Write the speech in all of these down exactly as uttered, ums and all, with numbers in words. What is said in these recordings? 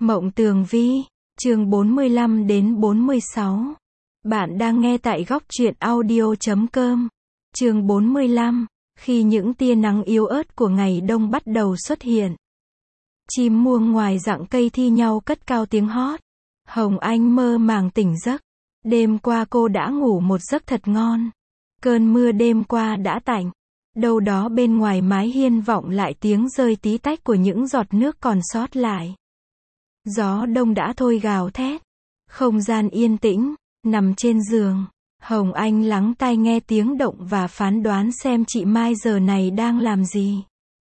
Mộng Tường Vi, chương bốn mươi lăm đến bốn mươi sáu. Bạn đang nghe tại góc truyện audio chấm com. Chương bốn mươi lăm, khi những tia nắng yếu ớt của ngày đông bắt đầu xuất hiện. Chim muông ngoài rặng cây thi nhau cất cao tiếng hót. Hồng Anh mơ màng tỉnh giấc. Đêm qua cô đã ngủ một giấc thật ngon. Cơn mưa đêm qua đã tạnh. Đâu đó bên ngoài mái hiên vọng lại tiếng rơi tí tách của những giọt nước còn sót lại. Gió đông đã thôi gào thét. Không gian yên tĩnh, nằm trên giường. Hồng Anh lắng tai nghe tiếng động và phán đoán xem chị Mai giờ này đang làm gì.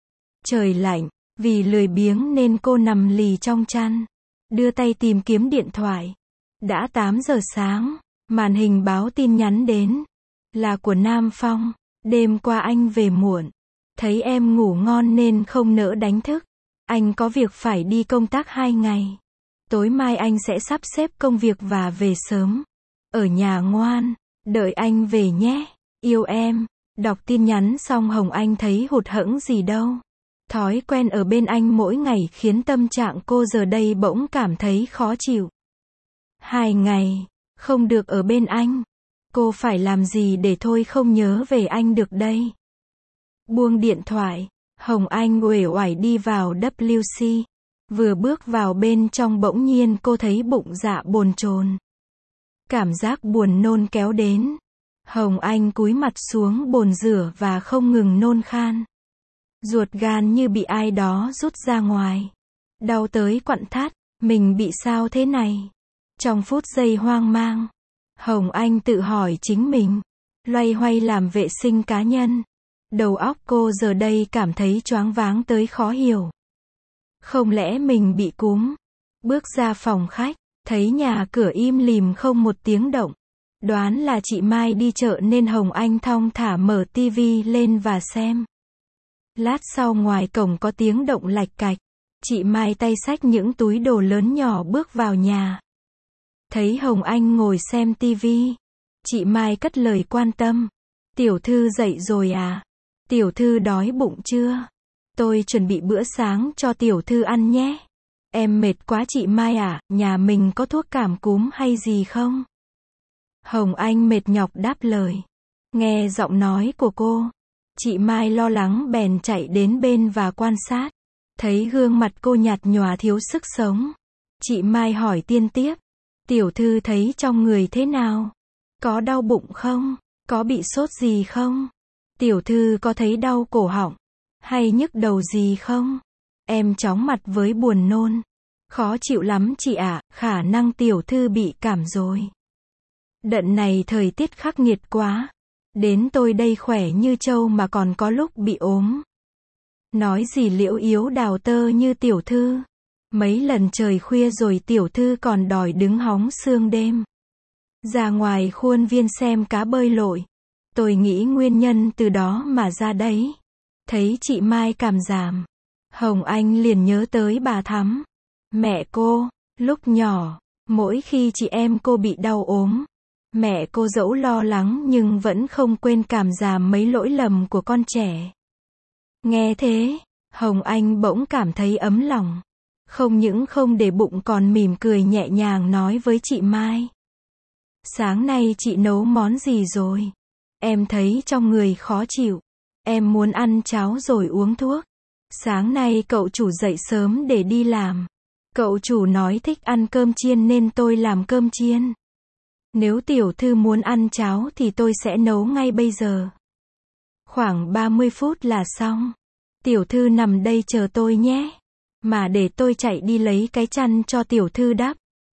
Trời lạnh, vì lười biếng nên cô nằm lì trong chăn. Đưa tay tìm kiếm điện thoại. Đã tám giờ sáng, màn hình báo tin nhắn đến. Là của Nam Phong. Đêm qua anh về muộn. Thấy em ngủ ngon nên không nỡ đánh thức. Anh có việc phải đi công tác hai ngày. Tối mai anh sẽ sắp xếp công việc và về sớm. Ở nhà ngoan, đợi anh về nhé. Yêu em. Đọc tin nhắn xong Hồng Anh thấy hụt hẫng gì đâu. Thói quen ở bên anh mỗi ngày khiến tâm trạng cô giờ đây bỗng cảm thấy khó chịu. Hai ngày, không được ở bên anh. Cô phải làm gì để thôi không nhớ về anh được đây? Buông điện thoại, Hồng Anh uể oải đi vào W C. Vừa bước vào bên trong bỗng nhiên cô thấy bụng dạ bồn chồn. Cảm giác buồn nôn kéo đến. Hồng Anh cúi mặt xuống bồn rửa và không ngừng nôn khan. Ruột gan như bị ai đó rút ra ngoài. Đau tới quặn thắt, mình bị sao thế này? Trong phút giây hoang mang, Hồng Anh tự hỏi chính mình. Loay hoay làm vệ sinh cá nhân. Đầu óc cô giờ đây cảm thấy choáng váng tới khó hiểu. Không lẽ mình bị cúm? Bước ra phòng khách, thấy nhà cửa im lìm không một tiếng động. Đoán là chị Mai đi chợ nên Hồng Anh thong thả mở tivi lên và xem. Lát sau ngoài cổng có tiếng động lạch cạch. Chị Mai tay xách những túi đồ lớn nhỏ bước vào nhà. Thấy Hồng Anh ngồi xem tivi. Chị Mai cất lời quan tâm. Tiểu thư dậy rồi à? Tiểu thư đói bụng chưa? Tôi chuẩn bị bữa sáng cho tiểu thư ăn nhé. Em mệt quá chị Mai à, nhà mình có thuốc cảm cúm hay gì không? Hồng Anh mệt nhọc đáp lời. Nghe giọng nói của cô, chị Mai lo lắng bèn chạy đến bên và quan sát. Thấy gương mặt cô nhạt nhòa thiếu sức sống. Chị Mai hỏi tiên tiếp. Tiểu thư thấy trong người thế nào? Có đau bụng không? Có bị sốt gì không? Tiểu thư có thấy đau cổ họng? Hay nhức đầu gì không? Em chóng mặt với buồn nôn. Khó chịu lắm chị ạ, khả năng tiểu thư bị cảm rồi. Đợt này thời tiết khắc nghiệt quá. Đến tôi đây khỏe như trâu mà còn có lúc bị ốm. Nói gì liễu yếu đào tơ như tiểu thư. Mấy lần trời khuya rồi tiểu thư còn đòi đứng hóng sương đêm. Ra ngoài khuôn viên xem cá bơi lội. Tôi nghĩ nguyên nhân từ đó mà ra đấy. Thấy chị Mai cảm giảm. Hồng Anh liền nhớ tới bà Thắm. Mẹ cô, lúc nhỏ, mỗi khi chị em cô bị đau ốm. Mẹ cô dẫu lo lắng nhưng vẫn không quên cảm giảm mấy lỗi lầm của con trẻ. Nghe thế, Hồng Anh bỗng cảm thấy ấm lòng. Không những không để bụng còn mỉm cười nhẹ nhàng nói với chị Mai. Sáng nay chị nấu món gì rồi? Em thấy trong người khó chịu. Em muốn ăn cháo rồi uống thuốc. Sáng nay cậu chủ dậy sớm để đi làm. Cậu chủ nói thích ăn cơm chiên nên tôi làm cơm chiên. Nếu tiểu thư muốn ăn cháo thì tôi sẽ nấu ngay bây giờ. Khoảng ba mươi phút là xong. Tiểu thư nằm đây chờ tôi nhé. Mà để tôi chạy đi lấy cái chăn cho tiểu thư đắp.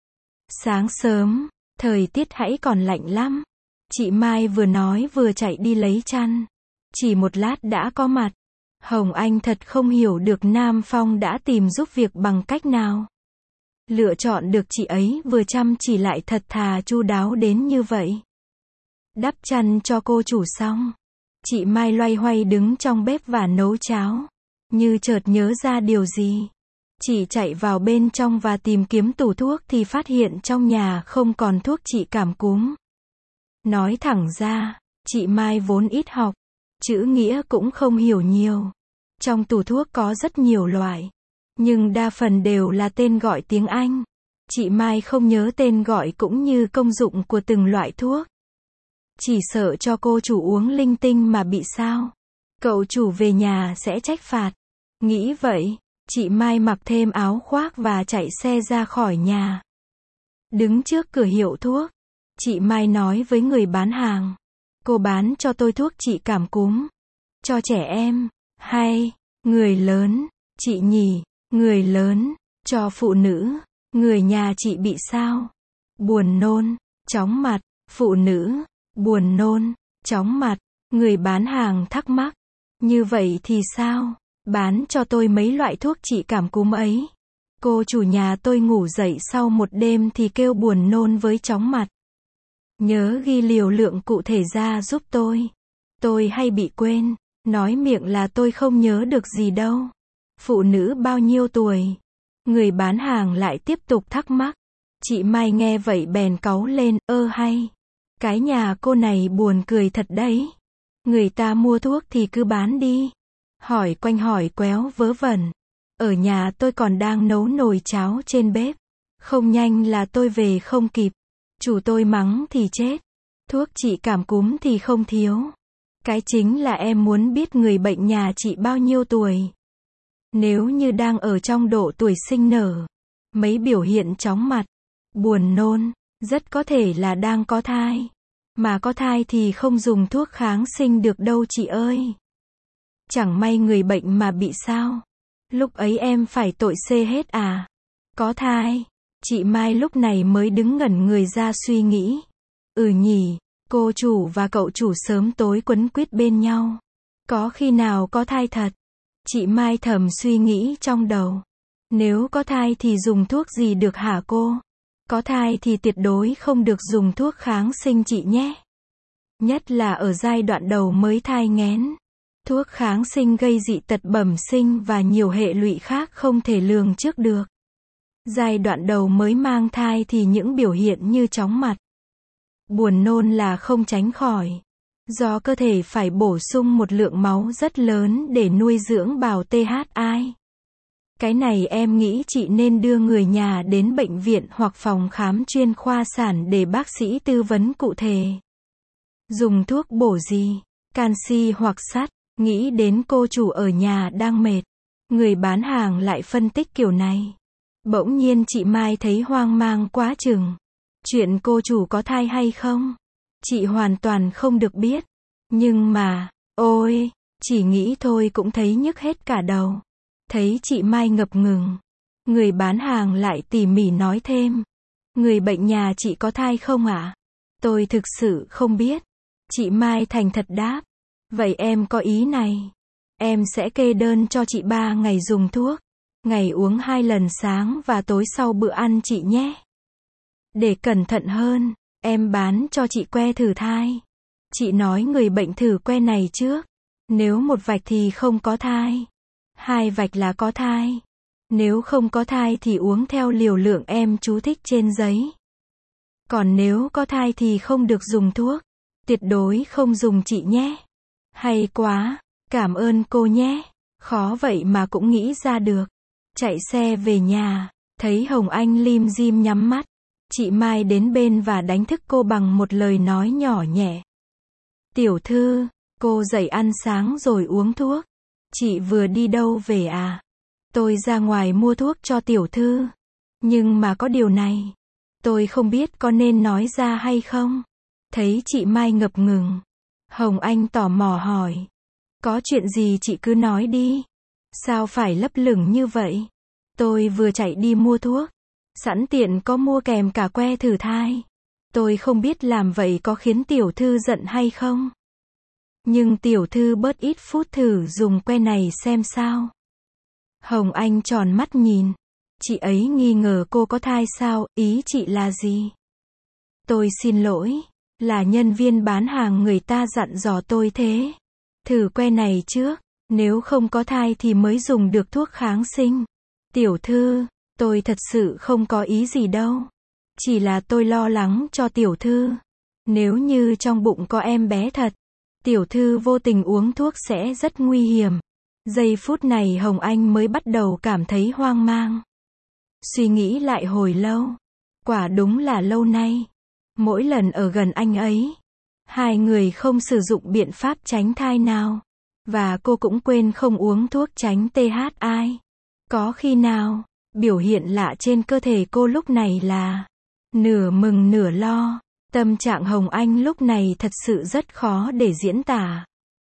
Sáng sớm, thời tiết hãy còn lạnh lắm. Chị Mai vừa nói vừa chạy đi lấy chăn. Chỉ một lát đã có mặt. Hồng Anh thật không hiểu được Nam Phong đã tìm giúp việc bằng cách nào. Lựa chọn được chị ấy vừa chăm chỉ lại thật thà chu đáo đến như vậy. Đắp chăn cho cô chủ xong. Chị Mai loay hoay đứng trong bếp và nấu cháo. Như chợt nhớ ra điều gì. Chị chạy vào bên trong và tìm kiếm tủ thuốc thì phát hiện trong nhà không còn thuốc trị cảm cúm. Nói thẳng ra, chị Mai vốn ít học. Chữ nghĩa cũng không hiểu nhiều. Trong tủ thuốc có rất nhiều loại. nhưng đa phần đều là tên gọi tiếng Anh. Chị Mai không nhớ tên gọi cũng như công dụng của từng loại thuốc. Chỉ sợ cho cô chủ uống linh tinh mà bị sao. Cậu chủ về nhà sẽ trách phạt. Nghĩ vậy, chị Mai mặc thêm áo khoác và chạy xe ra khỏi nhà. Đứng trước cửa hiệu thuốc, chị Mai nói với người bán hàng. Cô bán cho tôi thuốc trị cảm cúm. Cho trẻ em, hay, người lớn, chị nhỉ, người lớn, cho phụ nữ, người nhà chị bị sao? Buồn nôn, chóng mặt, phụ nữ, buồn nôn, chóng mặt, người bán hàng thắc mắc. Như vậy thì sao? Bán cho tôi mấy loại thuốc trị cảm cúm ấy. Cô chủ nhà tôi ngủ dậy sau một đêm thì kêu buồn nôn với chóng mặt. Nhớ ghi liều lượng cụ thể ra giúp tôi. Tôi hay bị quên, nói miệng là tôi không nhớ được gì đâu. Phụ nữ bao nhiêu tuổi? Người bán hàng lại tiếp tục thắc mắc. Chị Mai nghe vậy bèn cáu lên, ơ hay. Cái nhà cô này buồn cười thật đấy. Người ta mua thuốc thì cứ bán đi. Hỏi quanh hỏi quéo vớ vẩn. Ở nhà tôi còn đang nấu nồi cháo trên bếp. Không nhanh là tôi về không kịp. Chủ tôi mắng thì chết. Thuốc trị cảm cúm thì không thiếu. Cái chính là em muốn biết người bệnh nhà chị bao nhiêu tuổi. Nếu như đang ở trong độ tuổi sinh nở, mấy biểu hiện chóng mặt, buồn nôn, rất có thể là đang có thai. Mà có thai thì không dùng thuốc kháng sinh được đâu chị ơi. Chẳng may người bệnh mà bị sao? Lúc ấy em phải tội xê hết à? Có thai. Chị Mai lúc này mới đứng ngẩn người ra suy nghĩ. Ừ nhỉ, cô chủ và cậu chủ sớm tối quấn quýt bên nhau. Có khi nào có thai thật? Chị Mai thầm suy nghĩ trong đầu. Nếu có thai thì dùng thuốc gì được hả cô? Có thai thì tuyệt đối không được dùng thuốc kháng sinh chị nhé. Nhất là ở giai đoạn đầu mới thai nghén. Thuốc kháng sinh gây dị tật bẩm sinh và nhiều hệ lụy khác không thể lường trước được. Giai đoạn đầu mới mang thai thì những biểu hiện như chóng mặt, buồn nôn là không tránh khỏi. Do cơ thể phải bổ sung một lượng máu rất lớn để nuôi dưỡng bào tê hát i. Cái này em nghĩ chị nên đưa người nhà đến bệnh viện hoặc phòng khám chuyên khoa sản để bác sĩ tư vấn cụ thể. Dùng thuốc bổ gì? Canxi hoặc sắt? Nghĩ đến cô chủ ở nhà đang mệt. Người bán hàng lại phân tích kiểu này. Bỗng nhiên chị Mai thấy hoang mang quá chừng. Chuyện cô chủ có thai hay không? Chị hoàn toàn không được biết. Nhưng mà, ôi, chỉ nghĩ thôi cũng thấy nhức hết cả đầu. Thấy chị Mai ngập ngừng. Người bán hàng lại tỉ mỉ nói thêm. Người bệnh nhà chị có thai không ạ? Tôi thực sự không biết. Chị Mai thành thật đáp. Vậy em có ý này. Em sẽ kê đơn cho chị ba ngày dùng thuốc. Ngày uống hai lần sáng và tối sau bữa ăn chị nhé. Để cẩn thận hơn, em bán cho chị que thử thai. Chị nói người bệnh thử que này trước. Nếu một vạch thì không có thai. Hai vạch là có thai. Nếu không có thai thì uống theo liều lượng em chú thích trên giấy. Còn nếu có thai thì không được dùng thuốc. Tuyệt đối không dùng chị nhé. Hay quá, cảm ơn cô nhé. Khó vậy mà cũng nghĩ ra được. Chạy xe về nhà, thấy Hồng Anh lim dim nhắm mắt. Chị Mai đến bên và đánh thức cô bằng một lời nói nhỏ nhẹ. Tiểu thư, cô dậy ăn sáng rồi uống thuốc. Chị vừa đi đâu về à? Tôi ra ngoài mua thuốc cho tiểu thư. Nhưng mà có điều này. Tôi không biết có nên nói ra hay không. Thấy chị Mai ngập ngừng. Hồng Anh tò mò hỏi. Có chuyện gì chị cứ nói đi. Sao phải lấp lửng như vậy? Tôi vừa chạy đi mua thuốc. Sẵn tiện có mua kèm cả que thử thai. Tôi không biết làm vậy có khiến tiểu thư giận hay không. Nhưng tiểu thư bớt ít phút thử dùng que này xem sao. Hồng Anh tròn mắt nhìn. Chị ấy nghi ngờ cô có thai sao, ý chị là gì? Tôi xin lỗi. Là nhân viên bán hàng người ta dặn dò tôi thế. Thử que này trước. Nếu không có thai thì mới dùng được thuốc kháng sinh. Tiểu thư, tôi thật sự không có ý gì đâu. Chỉ là tôi lo lắng cho tiểu thư. Nếu như trong bụng có em bé thật, tiểu thư vô tình uống thuốc sẽ rất nguy hiểm. Giây phút này Hồng Anh mới bắt đầu cảm thấy hoang mang. Suy nghĩ lại hồi lâu. Quả đúng là lâu nay. Mỗi lần ở gần anh ấy, hai người không sử dụng biện pháp tránh thai nào. Và cô cũng quên không uống thuốc tránh tê hát i. Có khi nào, biểu hiện lạ trên cơ thể cô lúc này là nửa mừng nửa lo. Tâm trạng Hồng Anh lúc này thật sự rất khó để diễn tả.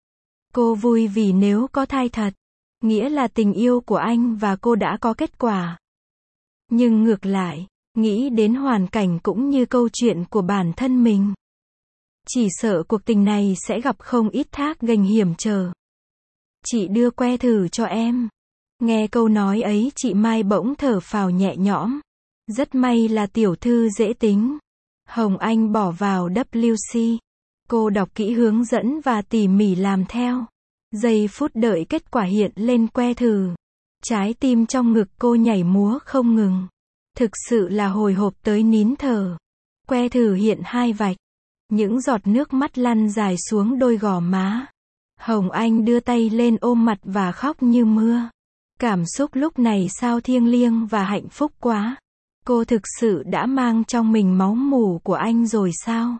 Cô vui vì nếu có thai thật, nghĩa là tình yêu của anh và cô đã có kết quả. Nhưng ngược lại, nghĩ đến hoàn cảnh cũng như câu chuyện của bản thân mình, chỉ sợ cuộc tình này sẽ gặp không ít thác gành hiểm trở. Chị đưa que thử cho em. Nghe câu nói ấy chị Mai bỗng thở phào nhẹ nhõm. Rất may là tiểu thư dễ tính. Hồng Anh bỏ vào W C. Cô đọc kỹ hướng dẫn và tỉ mỉ làm theo. Giây phút đợi kết quả hiện lên que thử, trái tim trong ngực cô nhảy múa không ngừng. Thực sự là hồi hộp tới nín thở. Que thử hiện hai vạch. Những giọt nước mắt lăn dài xuống đôi gò má. Hồng Anh đưa tay lên ôm mặt và khóc như mưa. Cảm xúc lúc này sao thiêng liêng và hạnh phúc quá. Cô thực sự đã mang trong mình máu mủ của anh rồi sao?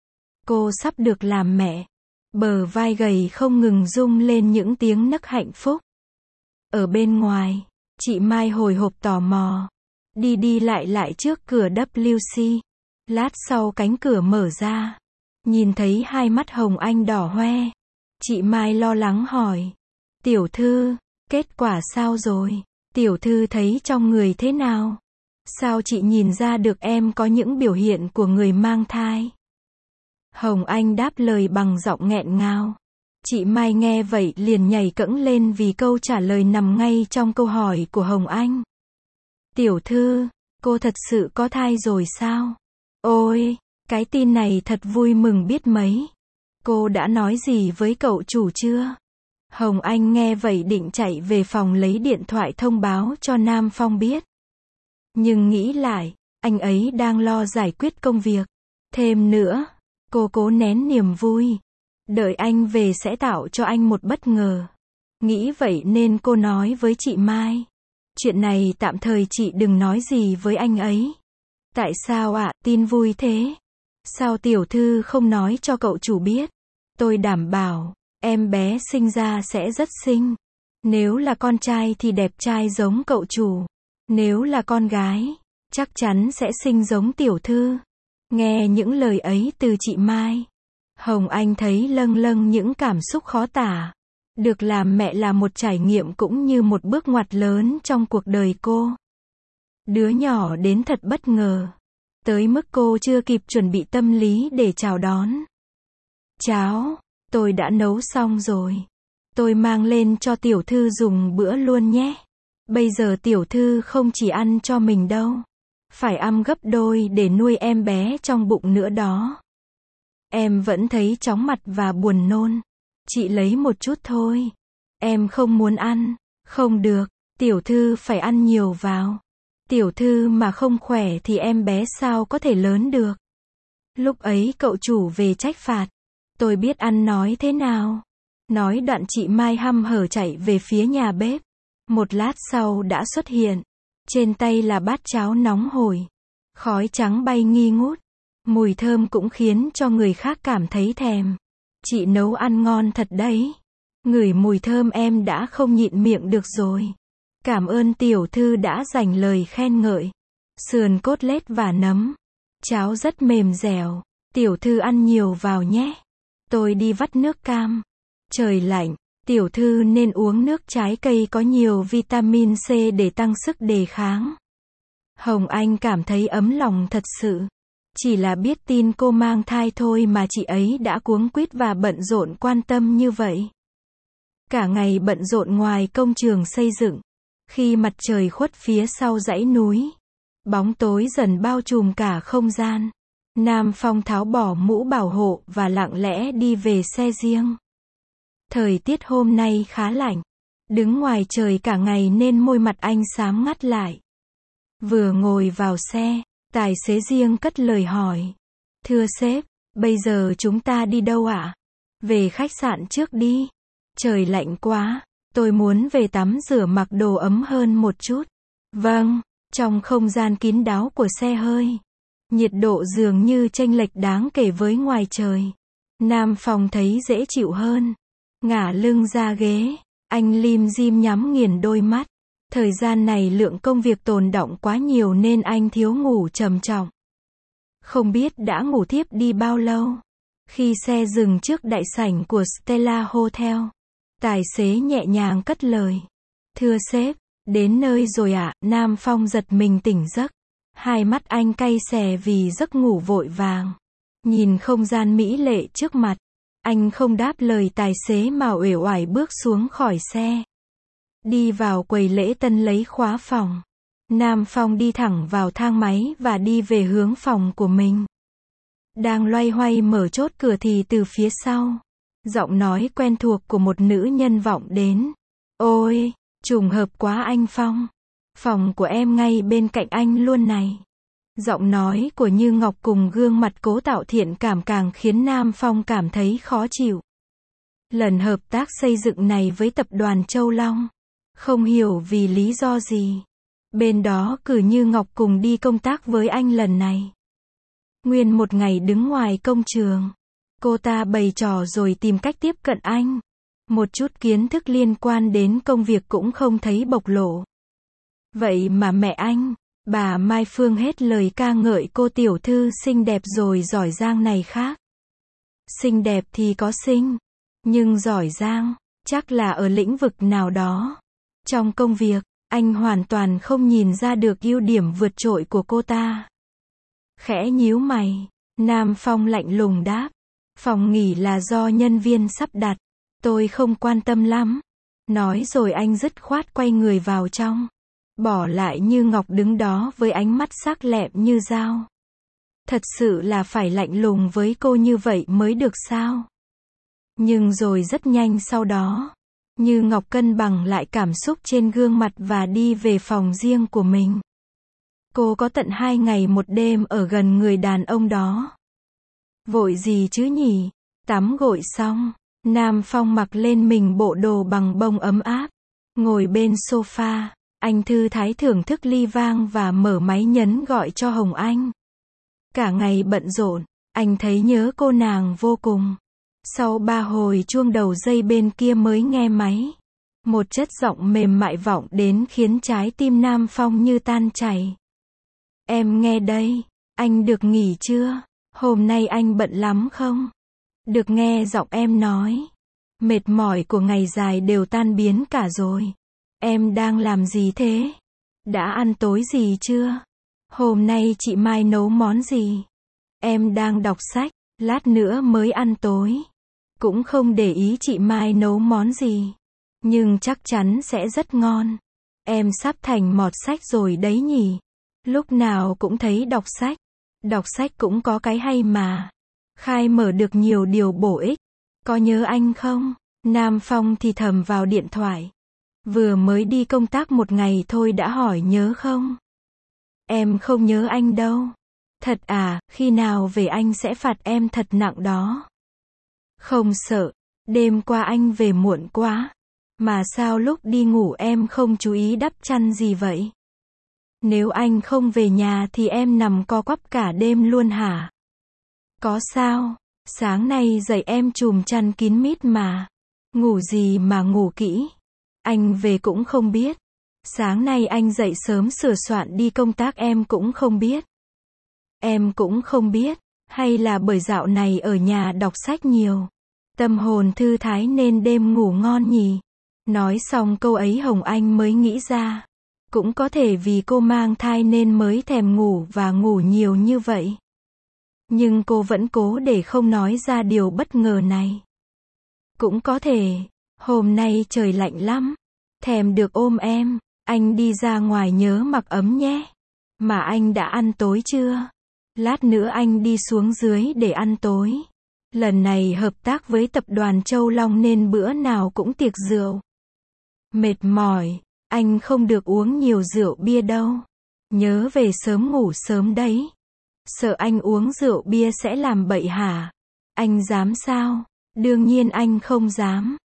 Cô sắp được làm mẹ. Bờ vai gầy không ngừng rung lên những tiếng nấc hạnh phúc. Ở bên ngoài, chị Mai hồi hộp tò mò. Đi đi lại lại trước cửa W C. Lát sau cánh cửa mở ra. Nhìn thấy hai mắt Hồng Anh đỏ hoe. Chị Mai lo lắng hỏi. Tiểu thư, kết quả sao rồi? Tiểu thư thấy trong người thế nào? Sao chị nhìn ra được em có những biểu hiện của người mang thai? Hồng Anh đáp lời bằng giọng nghẹn ngào. Chị Mai nghe vậy liền nhảy cẫng lên vì câu trả lời nằm ngay trong câu hỏi của Hồng Anh. Tiểu thư, cô thật sự có thai rồi sao? Ôi, cái tin này thật vui mừng biết mấy. Cô đã nói gì với cậu chủ chưa? Hồng Anh nghe vậy định chạy về phòng lấy điện thoại thông báo cho Nam Phong biết. Nhưng nghĩ lại, anh ấy đang lo giải quyết công việc. Thêm nữa, cô cố nén niềm vui. Đợi anh về sẽ tạo cho anh một bất ngờ. Nghĩ vậy nên cô nói với chị Mai. Chuyện này tạm thời chị đừng nói gì với anh ấy. Tại sao ạ, à, tin vui thế? Sao tiểu thư không nói cho cậu chủ biết? Tôi đảm bảo, em bé sinh ra sẽ rất xinh. Nếu là con trai thì đẹp trai giống cậu chủ. Nếu là con gái, chắc chắn sẽ xinh giống tiểu thư. Nghe những lời ấy từ chị Mai, Hồng Anh thấy lâng lâng những cảm xúc khó tả. Được làm mẹ là một trải nghiệm cũng như một bước ngoặt lớn trong cuộc đời cô. Đứa nhỏ đến thật bất ngờ. Tới mức cô chưa kịp chuẩn bị tâm lý để chào đón. Cháo, tôi đã nấu xong rồi. Tôi mang lên cho tiểu thư dùng bữa luôn nhé. Bây giờ tiểu thư không chỉ ăn cho mình đâu. Phải ăn gấp đôi để nuôi em bé trong bụng nữa đó. Em vẫn thấy chóng mặt và buồn nôn. Chị lấy một chút thôi. Em không muốn ăn. Không được, tiểu thư phải ăn nhiều vào. Tiểu thư mà không khỏe thì em bé sao có thể lớn được. Lúc ấy cậu chủ về trách phạt. Tôi biết ăn nói thế nào. Nói đoạn chị Mai hăm hở chạy về phía nhà bếp. Một lát sau đã xuất hiện. Trên tay là bát cháo nóng hổi. Khói trắng bay nghi ngút. Mùi thơm cũng khiến cho người khác cảm thấy thèm. Chị nấu ăn ngon thật đấy. Ngửi mùi thơm em đã không nhịn miệng được rồi. Cảm ơn tiểu thư đã dành lời khen ngợi. Sườn cốt lết và nấm. Cháo rất mềm dẻo. Tiểu thư ăn nhiều vào nhé. Tôi đi vắt nước cam. Trời lạnh, tiểu thư nên uống nước trái cây có nhiều vitamin C để tăng sức đề kháng. Hồng Anh cảm thấy ấm lòng thật sự. Chỉ là biết tin cô mang thai thôi mà chị ấy đã cuống quýt và bận rộn quan tâm như vậy. Cả ngày bận rộn ngoài công trường xây dựng. Khi mặt trời khuất phía sau dãy núi, bóng tối dần bao trùm cả không gian. Nam Phong tháo bỏ mũ bảo hộ và lặng lẽ đi về xe riêng. Thời tiết hôm nay khá lạnh. Đứng ngoài trời cả ngày nên môi mặt anh xám ngắt lại. Vừa ngồi vào xe, tài xế riêng cất lời hỏi. Thưa sếp, bây giờ chúng ta đi đâu ạ? À? Về khách sạn trước đi. Trời lạnh quá, Tôi muốn về tắm rửa mặc đồ ấm hơn một chút. Vâng, trong không gian kín đáo của xe hơi. Nhiệt độ dường như chênh lệch đáng kể với ngoài trời. Nam Phong thấy dễ chịu hơn. Ngả lưng ra ghế, anh lim dim nhắm nghiền đôi mắt. Thời gian này lượng công việc tồn đọng quá nhiều nên anh thiếu ngủ trầm trọng. Không biết đã ngủ thiếp đi bao lâu. Khi xe dừng trước đại sảnh của Stella Hotel, tài xế nhẹ nhàng cất lời. Thưa sếp, đến nơi rồi ạ. Nam Phong giật mình tỉnh giấc. Hai mắt anh cay xè vì giấc ngủ vội vàng. Nhìn không gian mỹ lệ trước mặt, anh không đáp lời tài xế mà uể oải bước xuống khỏi xe. Đi vào quầy lễ tân lấy khóa phòng. Nam Phong đi thẳng vào thang máy và đi về hướng phòng của mình. Đang loay hoay mở chốt cửa thì từ phía sau, giọng nói quen thuộc của một nữ nhân vọng đến. Ôi, trùng hợp quá anh Phong. Phòng của em ngay bên cạnh anh luôn này. Giọng nói của Như Ngọc cùng gương mặt cố tạo thiện cảm càng khiến Nam Phong cảm thấy khó chịu. Lần hợp tác xây dựng này với tập đoàn Châu Long, không hiểu vì lý do gì, bên đó cử Như Ngọc cùng đi công tác với anh lần này. Nguyên một ngày đứng ngoài công trường, cô ta bày trò rồi tìm cách tiếp cận anh. Một chút kiến thức liên quan đến công việc cũng không thấy bộc lộ. Vậy mà mẹ anh, bà Mai Phương hết lời ca ngợi cô tiểu thư xinh đẹp rồi giỏi giang này khác. Xinh đẹp thì có xinh, nhưng giỏi giang, chắc là ở lĩnh vực nào đó. Trong công việc, anh hoàn toàn không nhìn ra được ưu điểm vượt trội của cô ta. Khẽ nhíu mày, Nam Phong lạnh lùng đáp. Phòng nghỉ là do nhân viên sắp đặt, tôi không quan tâm lắm. Nói rồi anh dứt khoát quay người vào trong. Bỏ lại Như Ngọc đứng đó với ánh mắt sắc lẹm như dao. Thật sự là phải lạnh lùng với cô như vậy mới được sao? Nhưng rồi rất nhanh sau đó, Như Ngọc cân bằng lại cảm xúc trên gương mặt và đi về phòng riêng của mình. Cô có tận hai ngày một đêm ở gần người đàn ông đó. Vội gì chứ nhỉ? Tắm gội xong, Nam Phong mặc lên mình bộ đồ bằng bông ấm áp. Ngồi bên sofa, anh thư thái thưởng thức ly vang và mở máy nhấn gọi cho Hồng Anh. Cả ngày bận rộn, anh thấy nhớ cô nàng vô cùng. Sau ba hồi chuông đầu dây bên kia mới nghe máy. Một chất giọng mềm mại vọng đến khiến trái tim Nam Phong như tan chảy. Em nghe đây, anh được nghỉ chưa? Hôm nay anh bận lắm không? Được nghe giọng em nói. Mệt mỏi của ngày dài đều tan biến cả rồi. Em đang làm gì thế? Đã ăn tối gì chưa? Hôm nay chị Mai nấu món gì? Em đang đọc sách, lát nữa mới ăn tối. Cũng không để ý chị Mai nấu món gì. Nhưng chắc chắn sẽ rất ngon. Em sắp thành mọt sách rồi đấy nhỉ? Lúc nào cũng thấy đọc sách. Đọc sách cũng có cái hay mà. Khai mở được nhiều điều bổ ích. Có nhớ anh không? Nam Phong thì thầm vào điện thoại. Vừa mới đi công tác một ngày thôi đã hỏi nhớ không? Em không nhớ anh đâu. Thật à, khi nào về anh sẽ phạt em thật nặng đó. Không sợ, đêm qua anh về muộn quá. Mà sao lúc đi ngủ em không chú ý đắp chăn gì vậy? Nếu anh không về nhà thì em nằm co quắp cả đêm luôn hả? Có sao? Sáng nay dậy em chùm chăn kín mít mà. Ngủ gì mà ngủ kỹ? Anh về cũng không biết. Sáng nay anh dậy sớm sửa soạn đi công tác em cũng không biết. Em cũng không biết. Hay là bởi dạo này ở nhà đọc sách nhiều. Tâm hồn thư thái nên đêm ngủ ngon nhỉ? Nói xong câu ấy Hồng Anh mới nghĩ ra. Cũng có thể vì cô mang thai nên mới thèm ngủ và ngủ nhiều như vậy. Nhưng cô vẫn cố để không nói ra điều bất ngờ này. Cũng có thể, hôm nay trời lạnh lắm. Thèm được ôm em, anh đi ra ngoài nhớ mặc ấm nhé. Mà anh đã ăn tối chưa? Lát nữa anh đi xuống dưới để ăn tối. Lần này hợp tác với tập đoàn Châu Long nên bữa nào cũng tiệc rượu. Mệt mỏi, anh không được uống nhiều rượu bia đâu. Nhớ về sớm ngủ sớm đấy. Sợ anh uống rượu bia sẽ làm bậy hả? Anh dám sao? Đương nhiên anh không dám.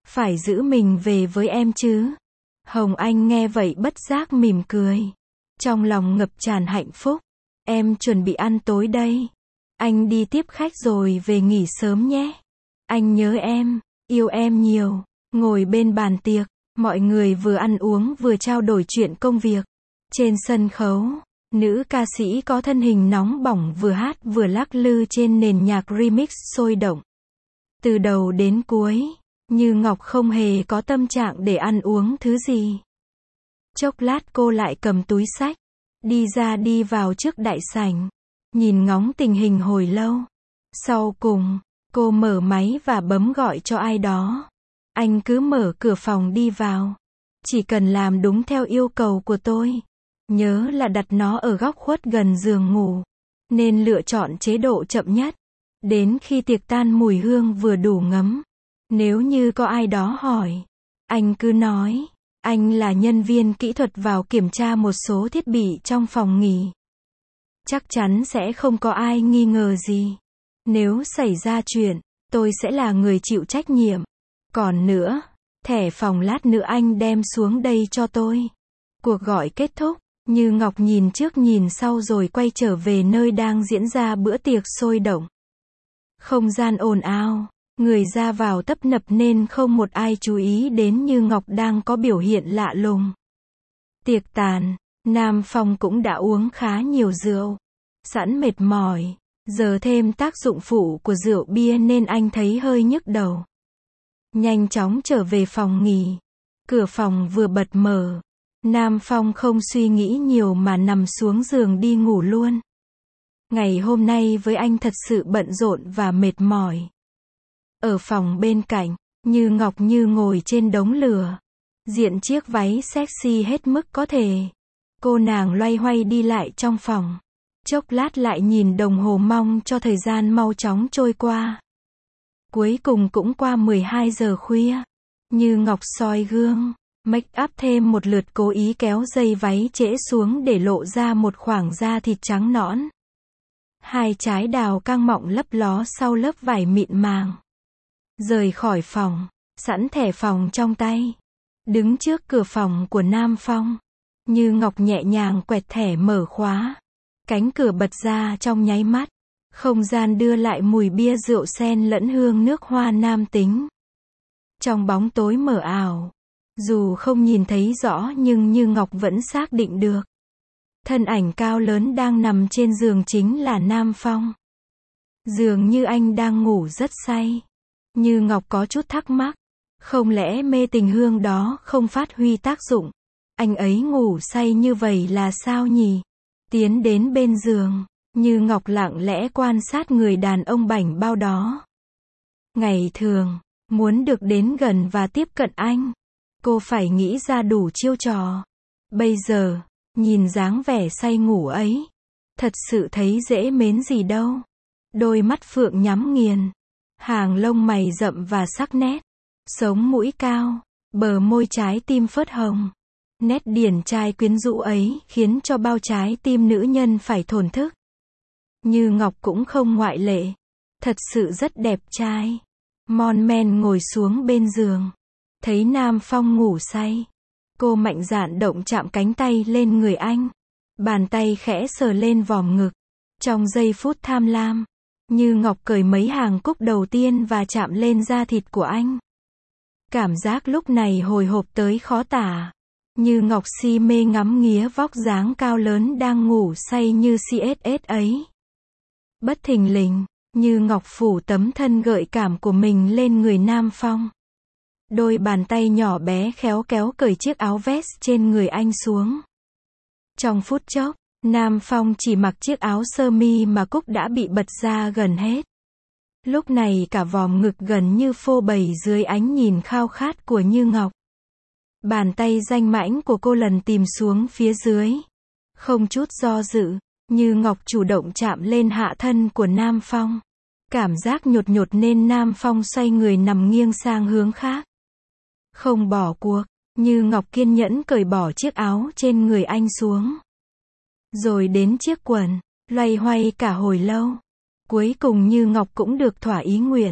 Phải giữ mình về với em chứ. Hồng Anh nghe vậy bất giác mỉm cười. Trong lòng ngập tràn hạnh phúc. Em chuẩn bị ăn tối đây. Anh đi tiếp khách rồi về nghỉ sớm nhé. Anh nhớ em, yêu em nhiều. Ngồi bên bàn tiệc, mọi người vừa ăn uống vừa trao đổi chuyện công việc. Trên sân khấu, nữ ca sĩ có thân hình nóng bỏng vừa hát vừa lắc lư trên nền nhạc remix sôi động. Từ đầu đến cuối, Như Ngọc không hề có tâm trạng để ăn uống thứ gì. Chốc lát cô lại cầm túi xách, đi ra đi vào trước đại sảnh, nhìn ngóng tình hình hồi lâu. Sau cùng, cô mở máy và bấm gọi cho ai đó. Anh cứ mở cửa phòng đi vào. Chỉ cần làm đúng theo yêu cầu của tôi. Nhớ là đặt nó ở góc khuất gần giường ngủ. Nên lựa chọn chế độ chậm nhất. Đến khi tiệc tan mùi hương vừa đủ ngấm. Nếu như có ai đó hỏi, anh cứ nói, anh là nhân viên kỹ thuật vào kiểm tra một số thiết bị trong phòng nghỉ. Chắc chắn sẽ không có ai nghi ngờ gì. Nếu xảy ra chuyện, tôi sẽ là người chịu trách nhiệm. Còn nữa, thẻ phòng lát nữa anh đem xuống đây cho tôi. Cuộc gọi kết thúc, Như Ngọc nhìn trước nhìn sau rồi quay trở về nơi đang diễn ra bữa tiệc sôi động. Không gian ồn ào, người ra vào tấp nập nên không một ai chú ý đến Như Ngọc đang có biểu hiện lạ lùng. Tiệc tàn, Nam Phong cũng đã uống khá nhiều rượu. Sẵn mệt mỏi, giờ thêm tác dụng phụ của rượu bia nên anh thấy hơi nhức đầu. Nhanh chóng trở về phòng nghỉ. Cửa phòng vừa bật mở. Nam Phong không suy nghĩ nhiều mà nằm xuống giường đi ngủ luôn. Ngày hôm nay với anh thật sự bận rộn và mệt mỏi. Ở phòng bên cạnh, Như Ngọc như ngồi trên đống lửa. Diện chiếc váy sexy hết mức có thể. Cô nàng loay hoay đi lại trong phòng. Chốc lát lại nhìn đồng hồ mong cho thời gian mau chóng trôi qua. Cuối cùng cũng qua mười hai giờ khuya. Như Ngọc soi gương, make up thêm một lượt cố ý kéo dây váy trễ xuống để lộ ra một khoảng da thịt trắng nõn. Hai trái đào căng mọng lấp ló sau lớp vải mịn màng. Rời khỏi phòng, sẵn thẻ phòng trong tay. Đứng trước cửa phòng của Nam Phong. Như Ngọc nhẹ nhàng quẹt thẻ mở khóa. Cánh cửa bật ra trong nháy mắt. Không gian đưa lại mùi bia rượu sen lẫn hương nước hoa nam tính. Trong bóng tối mờ ảo, dù không nhìn thấy rõ nhưng Như Ngọc vẫn xác định được. Thân ảnh cao lớn đang nằm trên giường chính là Nam Phong. Dường như anh đang ngủ rất say. Như Ngọc có chút thắc mắc. Không lẽ mê tình hương đó không phát huy tác dụng? Anh ấy ngủ say như vậy là sao nhỉ? Tiến đến bên giường, Như Ngọc lặng lẽ quan sát người đàn ông bảnh bao đó. Ngày thường, muốn được đến gần và tiếp cận anh, cô phải nghĩ ra đủ chiêu trò. Bây giờ, nhìn dáng vẻ say ngủ ấy, thật sự thấy dễ mến gì đâu. Đôi mắt phượng nhắm nghiền, hàng lông mày rậm và sắc nét, sống mũi cao, bờ môi trái tim phớt hồng. Nét điển trai quyến rũ ấy khiến cho bao trái tim nữ nhân phải thổn thức. Như Ngọc cũng không ngoại lệ. Thật sự rất đẹp trai. Mon men ngồi xuống bên giường. Thấy Nam Phong ngủ say. Cô mạnh dạn động chạm cánh tay lên người anh. Bàn tay khẽ sờ lên vòm ngực. Trong giây phút tham lam, Như Ngọc cởi mấy hàng cúc đầu tiên và chạm lên da thịt của anh. Cảm giác lúc này hồi hộp tới khó tả. Như Ngọc si mê ngắm nghía vóc dáng cao lớn đang ngủ say như xê ét ét ấy. Bất thình lình, Như Ngọc phủ tấm thân gợi cảm của mình lên người Nam Phong. Đôi bàn tay nhỏ bé khéo kéo cởi chiếc áo vest trên người anh xuống. Trong phút chốc, Nam Phong chỉ mặc chiếc áo sơ mi mà cúc đã bị bật ra gần hết. Lúc này cả vòm ngực gần như phô bày dưới ánh nhìn khao khát của Như Ngọc. Bàn tay danh mãnh của cô lần tìm xuống phía dưới. Không chút do dự, Như Ngọc chủ động chạm lên hạ thân của Nam Phong. Cảm giác nhột nhột nên Nam Phong xoay người nằm nghiêng sang hướng khác. Không bỏ cuộc, Như Ngọc kiên nhẫn cởi bỏ chiếc áo trên người anh xuống. Rồi đến chiếc quần, loay hoay cả hồi lâu. Cuối cùng Như Ngọc cũng được thỏa ý nguyện.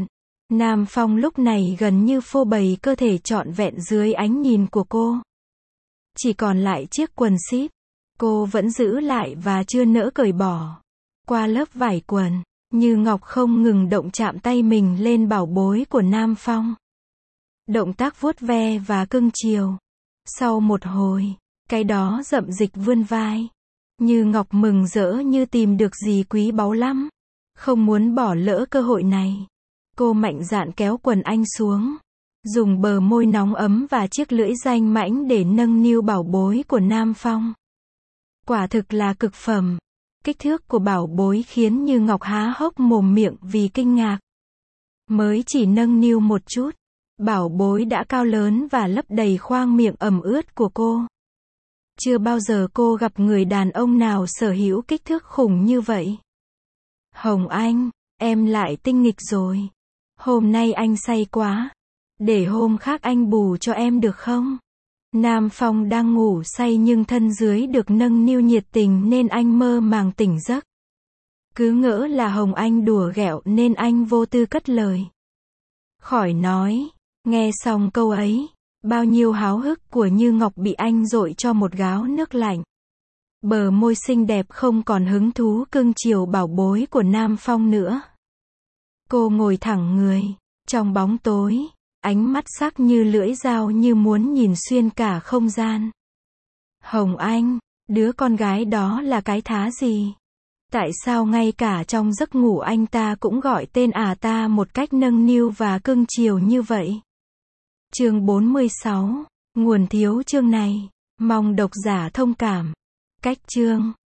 Nam Phong lúc này gần như phô bày cơ thể trọn vẹn dưới ánh nhìn của cô. Chỉ còn lại chiếc quần síp. Cô vẫn giữ lại và chưa nỡ cởi bỏ. Qua lớp vải quần, Như Ngọc không ngừng động chạm tay mình lên bảo bối của Nam Phong. Động tác vuốt ve và cưng chiều. Sau một hồi, cái đó rậm dịch vươn vai. Như Ngọc mừng rỡ như tìm được gì quý báu lắm. Không muốn bỏ lỡ cơ hội này. Cô mạnh dạn kéo quần anh xuống. Dùng bờ môi nóng ấm và chiếc lưỡi danh mãnh để nâng niu bảo bối của Nam Phong. Quả thực là cực phẩm. Kích thước của bảo bối khiến Như Ngọc há hốc mồm miệng vì kinh ngạc. Mới chỉ nâng niu một chút, bảo bối đã cao lớn và lấp đầy khoang miệng ẩm ướt của cô. Chưa bao giờ cô gặp người đàn ông nào sở hữu kích thước khủng như vậy. Hồng Anh, em lại tinh nghịch rồi. Hôm nay anh say quá. Để hôm khác anh bù cho em được không? Nam Phong đang ngủ say nhưng thân dưới được nâng niu nhiệt tình nên anh mơ màng tỉnh giấc. Cứ ngỡ là Hồng Anh đùa ghẹo nên anh vô tư cất lời. Khỏi nói. Nghe xong câu ấy, bao nhiêu háo hức của Như Ngọc bị anh dội cho một gáo nước lạnh. Bờ môi xinh đẹp không còn hứng thú cưng chiều bảo bối của Nam Phong nữa. Cô ngồi thẳng người, trong bóng tối, ánh mắt sắc như lưỡi dao như muốn nhìn xuyên cả không gian. Hồng Anh, đứa con gái đó là cái thá gì? Tại sao ngay cả trong giấc ngủ anh ta cũng gọi tên à ta một cách nâng niu và cưng chiều như vậy? Chương bốn mươi sáu, nguồn thiếu chương này, mong độc giả thông cảm. Cách chương